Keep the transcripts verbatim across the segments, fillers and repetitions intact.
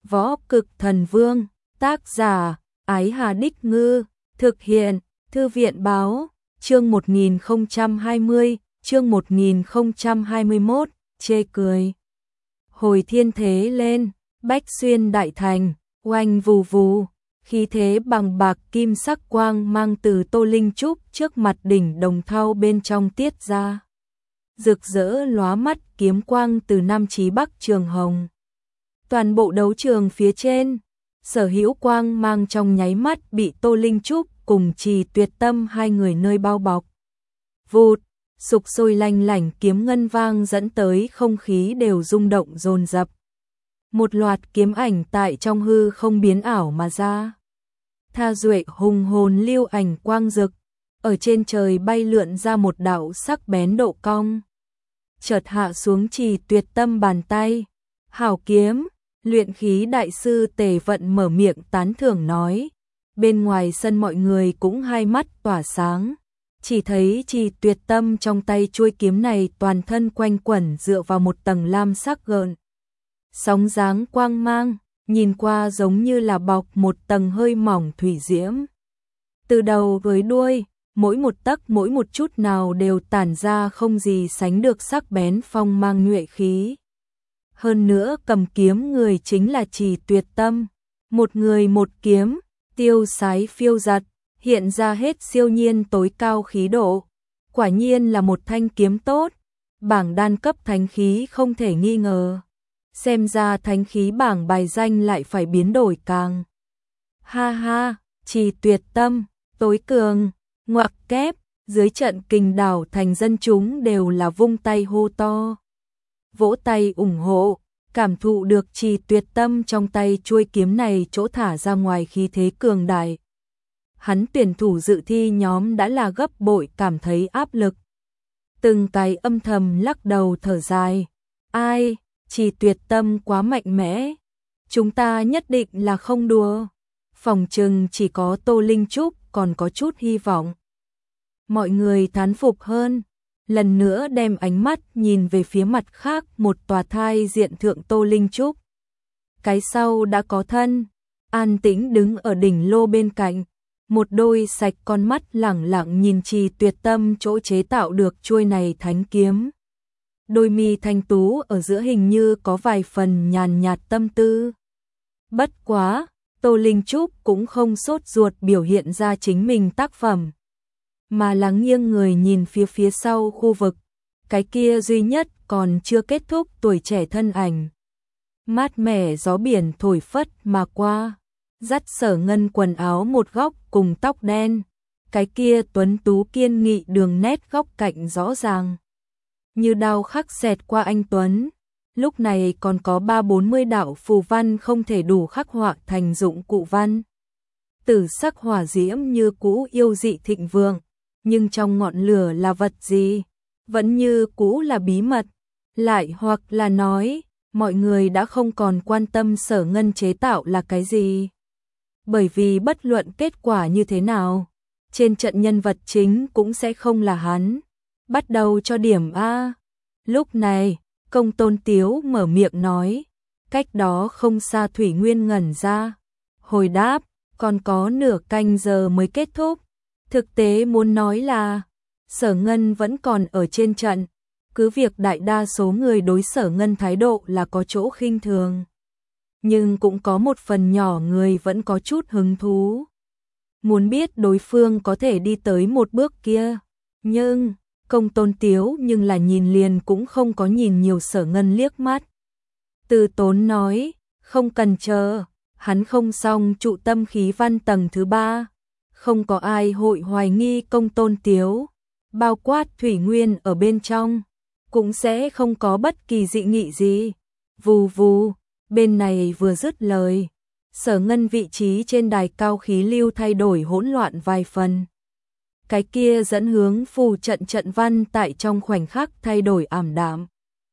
Võ Cực Thần Vương, tác giả, Ái Hà Đích Ngư, thực hiện, Thư viện Báo, chương một nghìn không trăm hai mươi, chương một nghìn không trăm hai mươi mốt, chê cười. Hồi thiên thế lên, bách xuyên đại thành, oanh vù vù, khí thế bằng bạc kim sắc quang mang từ Tô Linh Trúc trước mặt đỉnh đồng thau bên trong tiết ra. Rực rỡ lóa mắt kiếm quang từ Nam chí Bắc trường hồng. Toàn bộ đấu trường phía trên, sở hữu quang mang trong nháy mắt bị Tô Linh Trúc cùng Trì Tuyệt Tâm hai người nơi bao bọc. Vụt, sục sôi lanh lảnh kiếm ngân vang dẫn tới không khí đều rung động dồn dập. Một loạt kiếm ảnh tại trong hư không biến ảo mà ra. Tha duệ hùng hồn lưu ảnh quang rực, ở trên trời bay lượn ra một đạo sắc bén độ cong. Chợt hạ xuống Trì Tuyệt Tâm bàn tay. Hảo kiếm, luyện khí đại sư Tề Vận mở miệng tán thưởng nói. Bên ngoài sân mọi người cũng hai mắt tỏa sáng. Chỉ thấy Trì Tuyệt Tâm trong tay chuôi kiếm này toàn thân quanh quẩn dựa vào một tầng lam sắc gợn. Sóng dáng quang mang, nhìn qua giống như là bọc một tầng hơi mỏng thủy diễm. Từ đầu với đuôi, mỗi một tấc mỗi một chút nào đều tản ra không gì sánh được sắc bén phong mang nhuệ khí. Hơn nữa cầm kiếm người chính là Trì Tuyệt Tâm. Một người một kiếm, tiêu sái phiêu giật, hiện ra hết siêu nhiên tối cao khí độ. Quả nhiên là một thanh kiếm tốt, bảng đan cấp thánh khí không thể nghi ngờ. Xem ra thánh khí bảng bài danh lại phải biến đổi càng. Ha ha, Trì Tuyệt Tâm, tối cường, ngoặc kép, dưới trận kình đảo thành dân chúng đều là vung tay hô to. Vỗ tay ủng hộ, cảm thụ được Trì Tuyệt Tâm trong tay chuôi kiếm này chỗ thả ra ngoài khí thế cường đại. Hắn tuyển thủ dự thi nhóm đã là gấp bội cảm thấy áp lực. Từng cái âm thầm lắc đầu thở dài. Ai, Trì Tuyệt Tâm quá mạnh mẽ. Chúng ta nhất định là không đùa. Phòng chừng chỉ có Tô Linh Trúc còn có chút hy vọng. Mọi người thán phục hơn. Lần nữa đem ánh mắt nhìn về phía mặt khác một tòa thai diện thượng Tô Linh Trúc. Cái sau đã có thân, an tĩnh đứng ở đỉnh lô bên cạnh. Một đôi sạch con mắt lẳng lặng nhìn Trì Tuyệt Tâm chỗ chế tạo được chuôi này thánh kiếm. Đôi mi thanh tú ở giữa hình như có vài phần nhàn nhạt tâm tư. Bất quá, Tô Linh Trúc cũng không sốt ruột biểu hiện ra chính mình tác phẩm, mà là nghiêng người nhìn phía phía sau khu vực, cái kia duy nhất còn chưa kết thúc tuổi trẻ thân ảnh. Mát mẻ gió biển thổi phất mà qua, dắt Sở Ngân quần áo một góc cùng tóc đen, cái kia tuấn tú kiên nghị đường nét góc cạnh rõ ràng. Như đao khắc xẹt qua anh tuấn, lúc này còn có ba bốn mươi đạo phù văn không thể đủ khắc họa thành dụng cụ văn. Tử sắc hỏa diễm như cũ yêu dị thịnh vượng, nhưng trong ngọn lửa là vật gì? Vẫn như cũ là bí mật, lại hoặc là nói, mọi người đã không còn quan tâm Sở Ngân chế tạo là cái gì. Bởi vì bất luận kết quả như thế nào, trên trận nhân vật chính cũng sẽ không là hắn. Bắt đầu cho điểm A. Lúc này, Công Tôn Tiếu mở miệng nói, cách đó không xa Thủy Nguyên ngẩn ra. Hồi đáp, còn có nửa canh giờ mới kết thúc. Thực tế muốn nói là, Sở Ngân vẫn còn ở trên trận, cứ việc đại đa số người đối Sở Ngân thái độ là có chỗ khinh thường. Nhưng cũng có một phần nhỏ người vẫn có chút hứng thú. Muốn biết đối phương có thể đi tới một bước kia. Nhưng, Công Tôn Tiếu nhưng là nhìn liền cũng không có nhìn nhiều Sở Ngân liếc mắt. Từ Tốn nói, không cần chờ, hắn không xong trụ tâm khí văn tầng thứ ba. Không có ai hội hoài nghi Công Tôn Tiếu, bao quát Thủy Nguyên ở bên trong, cũng sẽ không có bất kỳ dị nghị gì. Vù vù, bên này vừa dứt lời, Sở Ngân vị trí trên đài cao khí lưu thay đổi hỗn loạn vài phần. Cái kia dẫn hướng phù trận trận văn tại trong khoảnh khắc thay đổi ảm đạm.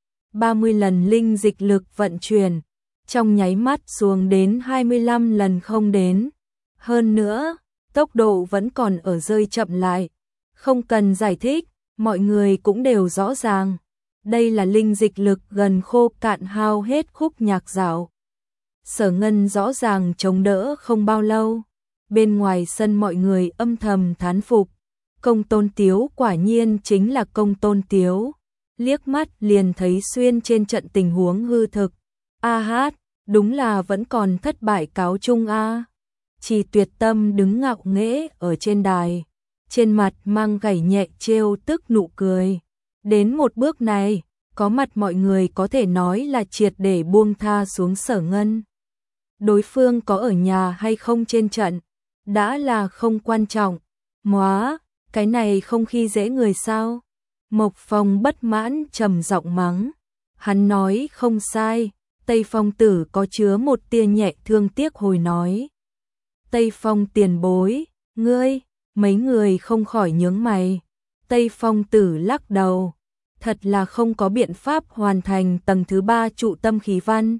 ba mươi lần linh dịch lực vận chuyển, trong nháy mắt xuống đến hai mươi lăm lần không đến. Hơn nữa, tốc độ vẫn còn ở rơi chậm lại. Không cần giải thích, mọi người cũng đều rõ ràng. Đây là linh dịch lực gần khô cạn hao hết khúc nhạc dạo. Sở Ngân rõ ràng chống đỡ không bao lâu. Bên ngoài sân mọi người âm thầm thán phục. Công Tôn Tiếu quả nhiên chính là Công Tôn Tiếu. Liếc mắt liền thấy xuyên trên trận tình huống hư thực. A hát, đúng là vẫn còn thất bại cáo chung a. Chỉ Tuyệt Tâm đứng ngạo nghễ ở trên đài, trên mặt mang gảy nhẹ trêu tức nụ cười. Đến một bước này, có mặt mọi người có thể nói là triệt để buông tha xuống Sở Ngân. Đối phương có ở nhà hay không trên trận, đã là không quan trọng. Móa, cái này không khi dễ người sao? Mộc Phong bất mãn trầm giọng mắng. Hắn nói không sai, Tây Phong tử có chứa một tia nhẹ thương tiếc hồi nói. Tây Phong tiền bối, ngươi, mấy người không khỏi nhướng mày. Tây Phong tử lắc đầu, thật là không có biện pháp hoàn thành tầng thứ ba trụ tâm khí văn.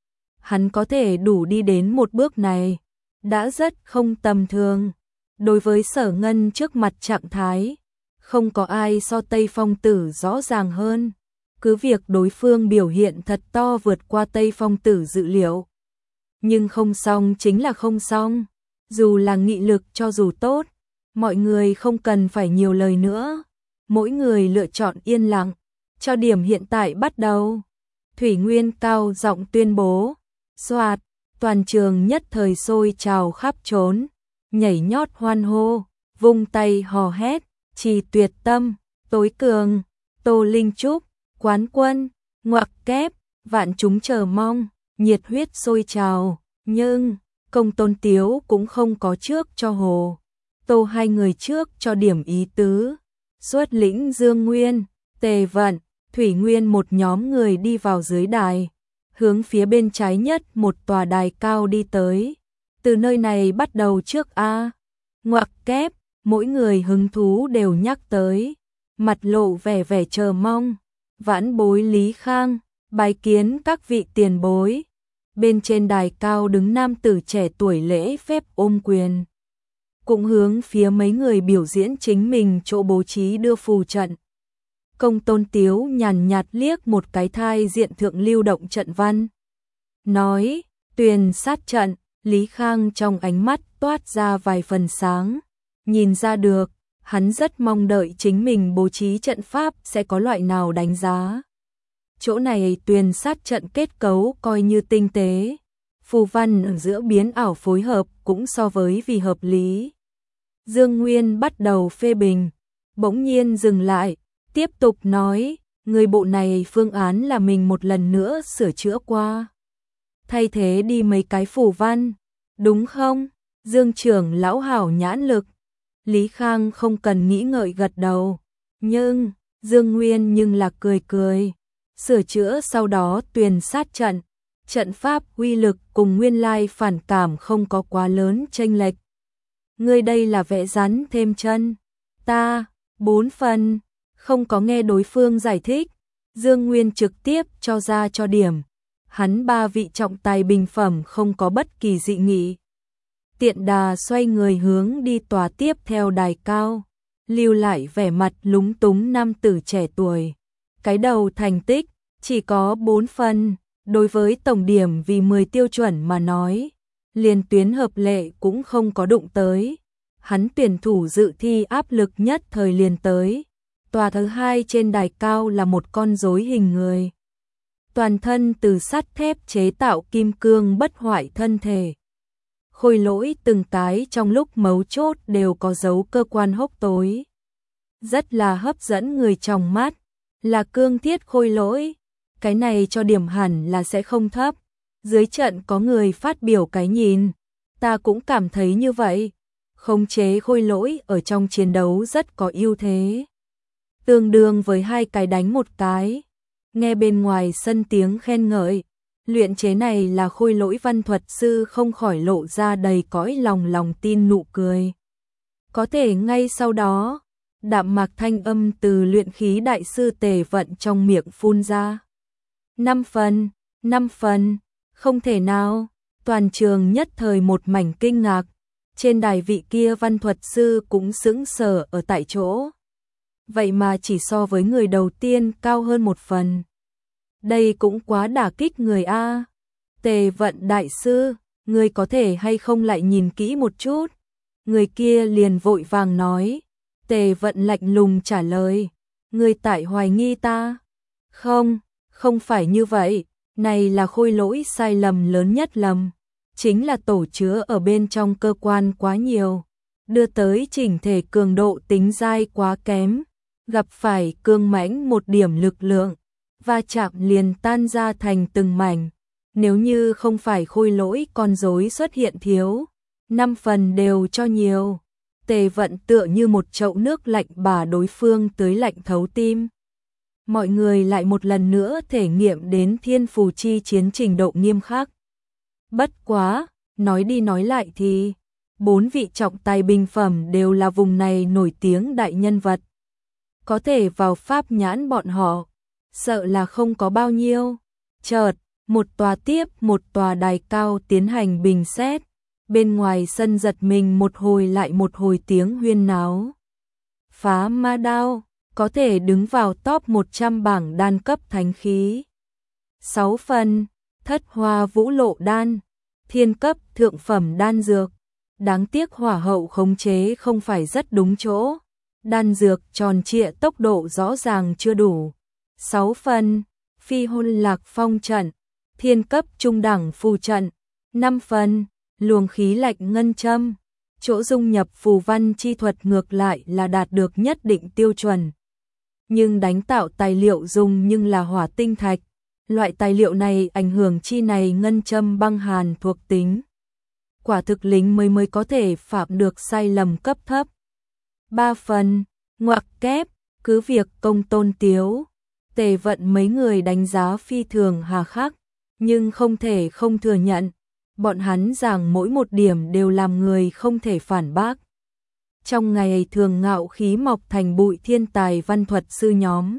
Hắn có thể đủ đi đến một bước này, đã rất không tầm thường. Đối với Sở Ngân trước mặt trạng thái, không có ai so Tây Phong tử rõ ràng hơn. Cứ việc đối phương biểu hiện thật to vượt qua Tây Phong tử dự liệu. Nhưng không xong chính là không xong. Dù là nghị lực cho dù tốt, mọi người không cần phải nhiều lời nữa. Mỗi người lựa chọn yên lặng, cho điểm hiện tại bắt đầu. Thủy Nguyên cao giọng tuyên bố. Soạt, toàn trường nhất thời sôi trào khắp trốn, nhảy nhót hoan hô, vung tay hò hét, Trì Tuyệt Tâm, Tối Cường, Tô Linh Trúc, Quán Quân, ngoặc kép, vạn chúng chờ mong, nhiệt huyết sôi trào, nhưng Công Tôn Tiếu cũng không có trước cho Hồ Tô hai người trước cho điểm ý tứ. Xuất lĩnh Dương Nguyên, Tề Vận, Thủy Nguyên một nhóm người đi vào dưới đài, hướng phía bên trái nhất một tòa đài cao đi tới. Từ nơi này bắt đầu trước a. Ngoặc kép, mỗi người hứng thú đều nhắc tới, mặt lộ vẻ vẻ chờ mong. Vãn bối Lý Khang, bái kiến các vị tiền bối. Bên trên đài cao đứng nam tử trẻ tuổi lễ phép ôm quyền, cũng hướng phía mấy người biểu diễn chính mình chỗ bố trí đưa phù trận. Công Tôn Tiếu nhàn nhạt liếc một cái thai diện thượng lưu động trận văn, nói, tuyền sát trận. Lý Khang trong ánh mắt toát ra vài phần sáng, nhìn ra được, hắn rất mong đợi chính mình bố trí trận pháp sẽ có loại nào đánh giá. Chỗ này tuyền sát trận kết cấu coi như tinh tế, phù văn ở giữa biến ảo phối hợp cũng so với vì hợp lý. Dương Nguyên bắt đầu phê bình, bỗng nhiên dừng lại, tiếp tục nói, người bộ này phương án là mình một lần nữa sửa chữa qua. Thay thế đi mấy cái phù văn, đúng không? Dương trưởng lão hảo nhãn lực. Lý Khang không cần nghĩ ngợi gật đầu, nhưng Dương Nguyên nhưng là cười cười. Sửa chữa sau đó tuyền sát trận, trận pháp uy lực cùng nguyên lai phản cảm không có quá lớn chênh lệch. Ngươi đây là vẽ rắn thêm chân. Ta, bốn phần, không có nghe đối phương giải thích. Dương Nguyên trực tiếp cho ra cho điểm. Hắn ba vị trọng tài bình phẩm không có bất kỳ dị nghị. Tiện đà xoay người hướng đi tòa tiếp theo đài cao, lưu lại vẻ mặt lúng túng nam tử trẻ tuổi. Cái đầu thành tích chỉ có bốn phần, đối với tổng điểm vì mười tiêu chuẩn mà nói, liền tuyến hợp lệ cũng không có đụng tới. Hắn tuyển thủ dự thi áp lực nhất thời liền tới. Tòa thứ hai trên đài cao là một con rối hình người, toàn thân từ sắt thép chế tạo kim cương bất hoại thân thể. Khôi lỗi từng cái trong lúc mấu chốt đều có dấu cơ quan hốc tối, rất là hấp dẫn người trong mắt, là cương thiết khôi lỗi. Cái này cho điểm hẳn là sẽ không thấp. Dưới trận có người phát biểu cái nhìn, ta cũng cảm thấy như vậy. Khống chế khôi lỗi ở trong chiến đấu rất có ưu thế, tương đương với hai cái đánh một cái. Nghe bên ngoài sân tiếng khen ngợi, luyện chế này là khôi lỗi văn thuật sư không khỏi lộ ra đầy cõi lòng lòng tin nụ cười. Có thể ngay sau đó, đạm mạc thanh âm từ luyện khí đại sư Tề Vận trong miệng phun ra. Năm phần, năm phần, không thể nào. Toàn trường nhất thời một mảnh kinh ngạc. Trên đài vị kia văn thuật sư cũng sững sờ ở tại chỗ. Vậy mà chỉ so với người đầu tiên cao hơn một phần. Đây cũng quá đả kích người a. Tề Vận đại sư, người có thể hay không lại nhìn kỹ một chút? Người kia liền vội vàng nói. Tề Vận lạnh lùng trả lời. Người tại hoài nghi ta? Không, không phải như vậy. Này là khôi lỗi sai lầm lớn nhất lầm. Chính là tổ chứa ở bên trong cơ quan quá nhiều. Đưa tới chỉnh thể cường độ tính dai quá kém. Gặp phải cương mãnh một điểm lực lượng. Va chạm liền tan ra thành từng mảnh. Nếu như không phải khôi lỗi con rối xuất hiện thiếu, năm phần đều cho nhiều. Tề Vận tựa như một chậu nước lạnh bà đối phương tới lạnh thấu tim. Mọi người lại một lần nữa thể nghiệm đến thiên phù chi chiến trình độ nghiêm khắc. Bất quá, nói đi nói lại thì, bốn vị trọng tài bình phẩm đều là vùng này nổi tiếng đại nhân vật. Có thể vào pháp nhãn bọn họ, sợ là không có bao nhiêu. Chợt, một tòa tiếp một tòa đài cao tiến hành bình xét. Bên ngoài sân giật mình một hồi lại một hồi tiếng huyên náo. Phá ma đao, có thể đứng vào top một trăm bảng đan cấp thánh khí. sáu phần, thất hoa vũ lộ đan, thiên cấp thượng phẩm đan dược. Đáng tiếc hỏa hậu khống chế không phải rất đúng chỗ. Đan dược tròn trịa tốc độ rõ ràng chưa đủ. sáu phần, phi hôn lạc phong trận, thiên cấp trung đẳng phù trận. năm phần, luồng khí lạnh ngân châm. Chỗ dung nhập phù văn chi thuật ngược lại là đạt được nhất định tiêu chuẩn. Nhưng đánh tạo tài liệu dùng nhưng là hỏa tinh thạch. Loại tài liệu này ảnh hưởng chi này ngân châm băng hàn thuộc tính. Quả thực lính mới mới có thể phạm được sai lầm cấp thấp. ba phần, ngoặc kép, cứ việc công tôn tiếu. Tề Vận mấy người đánh giá phi thường hà khắc, nhưng không thể không thừa nhận. Bọn hắn rằng mỗi một điểm đều làm người không thể phản bác. Trong ngày thường ngạo khí mọc thành bụi thiên tài văn thuật sư nhóm.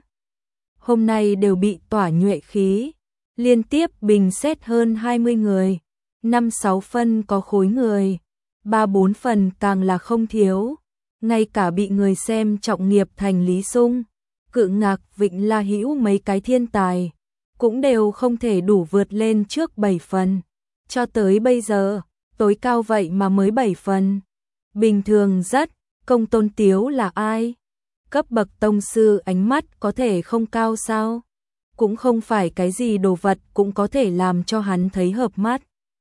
Hôm nay đều bị tỏa nhuệ khí. Liên tiếp bình xét hơn hai mươi người. năm sáu phân có khối người. ba bốn phần càng là không thiếu. Ngay cả bị người xem trọng nghiệp thành Lý Sung, Cự Ngạc Vịnh La Hữu mấy cái thiên tài. Cũng đều không thể đủ vượt lên trước bảy phần. Cho tới bây giờ, tối cao vậy mà mới bảy phần. Bình thường rất, công tôn tiếu là ai? Cấp bậc tông sư ánh mắt có thể không cao sao? Cũng không phải cái gì đồ vật cũng có thể làm cho hắn thấy hợp mắt.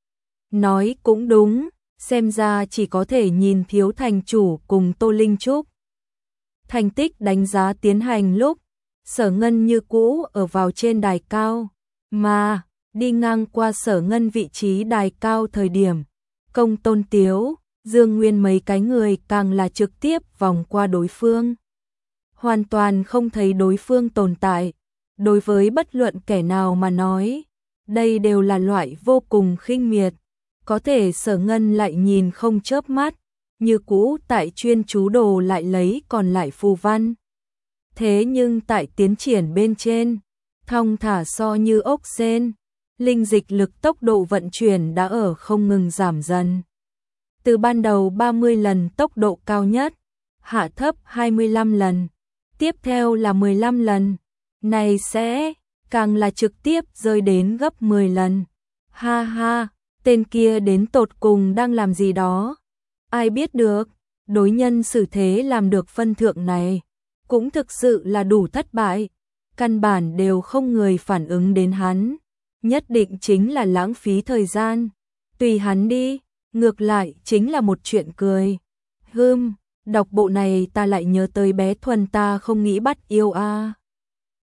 Nói cũng đúng, xem ra chỉ có thể nhìn thiếu thành chủ cùng Tô Linh Trúc. Thành tích đánh giá tiến hành lúc, Sở Ngân như cũ ở vào trên đài cao, mà đi ngang qua Sở Ngân vị trí đài cao thời điểm, công tôn tiếu, Dương Nguyên mấy cái người càng là trực tiếp vòng qua đối phương. Hoàn toàn không thấy đối phương tồn tại. Đối với bất luận kẻ nào mà nói, đây đều là loại vô cùng khinh miệt. Có thể Sở Ngân lại nhìn không chớp mắt, như cũ tại chuyên chú đồ lại lấy còn lại phù văn. Thế nhưng tại tiến triển bên trên, thong thả so như ốc sên, linh dịch lực tốc độ vận chuyển đã ở không ngừng giảm dần. Từ ban đầu ba mươi lần tốc độ cao nhất, hạ thấp hai mươi lăm lần, tiếp theo là mười lăm lần, này sẽ càng là trực tiếp rơi đến gấp mười lần. Ha ha, tên kia đến tột cùng đang làm gì đó? Ai biết được, đối nhân xử thế làm được phân thượng này, cũng thực sự là đủ thất bại. Căn bản đều không người phản ứng đến hắn, nhất định chính là lãng phí thời gian. Tùy hắn đi, ngược lại chính là một chuyện cười. Hừm, đọc bộ này ta lại nhớ tới bé Thuần ta không nghĩ bắt yêu a. À.